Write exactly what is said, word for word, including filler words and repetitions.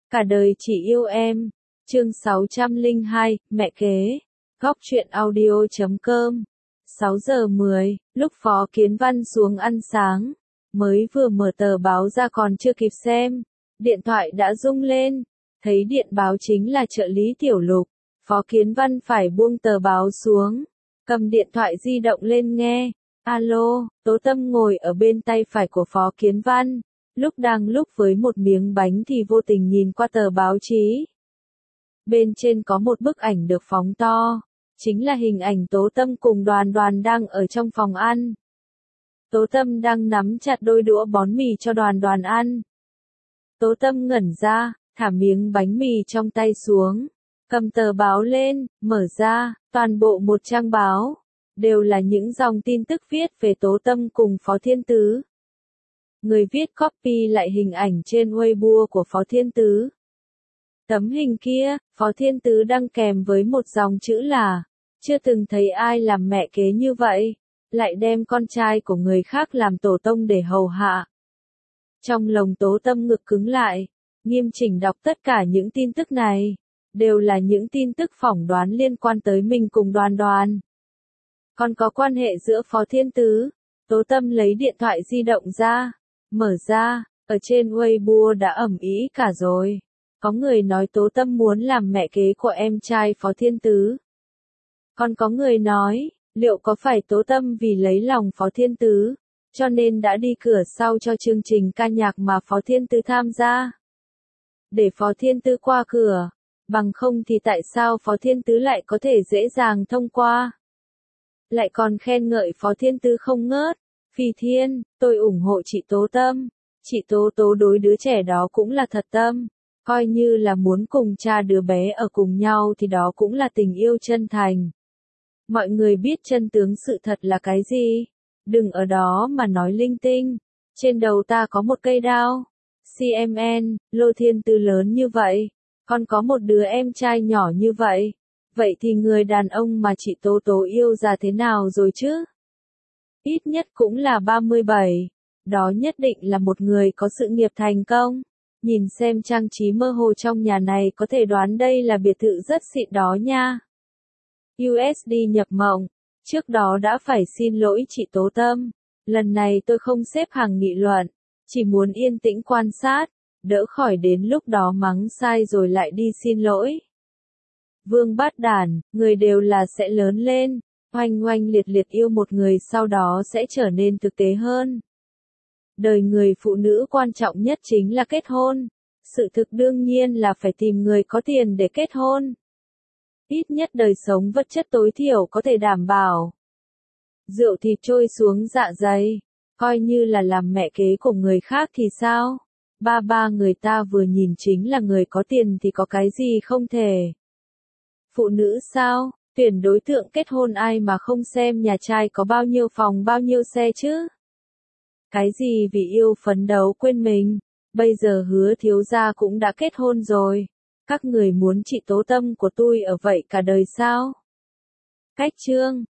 Cả đời chỉ yêu em. Chương sáu trăm lẻ hai, mẹ kế. Góc truyện audio chấm com. sáu giờ mười, lúc Phó Kiến Văn xuống ăn sáng, mới vừa mở tờ báo ra còn chưa kịp xem, điện thoại đã rung lên, thấy điện báo chính là trợ lý Tiểu Lục. Phó Kiến Văn phải buông tờ báo xuống, cầm điện thoại di động lên nghe. Alo, Tố Tâm ngồi ở bên tay phải của Phó Kiến Văn, lúc đang lúc với một miếng bánh thì vô tình nhìn qua tờ báo chí. Bên trên có một bức ảnh được phóng to, chính là hình ảnh Tố Tâm cùng Đoàn Đoàn đang ở trong phòng ăn. Tố Tâm đang nắm chặt đôi đũa bón mì cho Đoàn Đoàn ăn. Tố Tâm ngẩn ra, thả miếng bánh mì trong tay xuống, cầm tờ báo lên, mở ra, toàn bộ một trang báo, đều là những dòng tin tức viết về Tố Tâm cùng Phó Thiên Tứ. Người viết copy lại hình ảnh trên Weibo của Phó Thiên Tứ. Tấm hình kia, Phó Thiên Tứ đăng kèm với một dòng chữ là, chưa từng thấy ai làm mẹ kế như vậy, lại đem con trai của người khác làm tổ tông để hầu hạ. Trong lòng Tố Tâm ngực cứng lại, nghiêm chỉnh đọc tất cả những tin tức này, đều là những tin tức phỏng đoán liên quan tới mình cùng Đoàn Đoàn. Còn có quan hệ giữa Phó Thiên Tứ. Tố Tâm lấy điện thoại di động ra, mở ra, ở trên Weibo đã ầm ĩ cả rồi. Có người nói Tố Tâm muốn làm mẹ kế của em trai Phó Thiên Tứ. Còn có người nói, liệu có phải Tố Tâm vì lấy lòng Phó Thiên Tứ, cho nên đã đi cửa sau cho chương trình ca nhạc mà Phó Thiên Tứ tham gia, để Phó Thiên Tứ qua cửa, bằng không thì tại sao Phó Thiên Tứ lại có thể dễ dàng thông qua? Lại còn khen ngợi Phó Thiên Tứ không ngớt. Phi Thiên, tôi ủng hộ chị Tố Tâm. Chị Tố Tố đối đứa trẻ đó cũng là thật tâm. Coi như là muốn cùng cha đứa bé ở cùng nhau thì đó cũng là tình yêu chân thành. Mọi người biết chân tướng sự thật là cái gì? Đừng ở đó mà nói linh tinh. Trên đầu ta có một cây đao. xê em en, Lô Thiên Tứ lớn như vậy. Còn có một đứa em trai nhỏ như vậy. Vậy thì người đàn ông mà chị Tố Tố yêu ra thế nào rồi chứ? Ít nhất cũng là ba mươi bảy. Đó nhất định là một người có sự nghiệp thành công. Nhìn xem trang trí mơ hồ trong nhà này có thể đoán đây là biệt thự rất xịn đó nha. u ét đê nhập mộng. Trước đó đã phải xin lỗi chị Tố Tâm. Lần này tôi không xếp hàng nghị luận. Chỉ muốn yên tĩnh quan sát. Đỡ khỏi đến lúc đó mắng sai rồi lại đi xin lỗi. Vương Bát Đản, người đều là sẽ lớn lên. Oanh oanh liệt liệt yêu một người sau đó sẽ trở nên thực tế hơn. Đời người phụ nữ quan trọng nhất chính là kết hôn. Sự thực đương nhiên là phải tìm người có tiền để kết hôn. Ít nhất đời sống vật chất tối thiểu có thể đảm bảo. Rượu thì trôi xuống dạ dày. Coi như là làm mẹ kế của người khác thì sao? Ba ba người ta vừa nhìn chính là người có tiền thì có cái gì không thể. Phụ nữ sao? Tuyển đối tượng kết hôn ai mà không xem nhà trai có bao nhiêu phòng bao nhiêu xe chứ? Cái gì vì yêu phấn đấu quên mình? Bây giờ Hứa thiếu gia cũng đã kết hôn rồi. Các người muốn chị Tố Tâm của tôi ở vậy cả đời sao? Cách chương.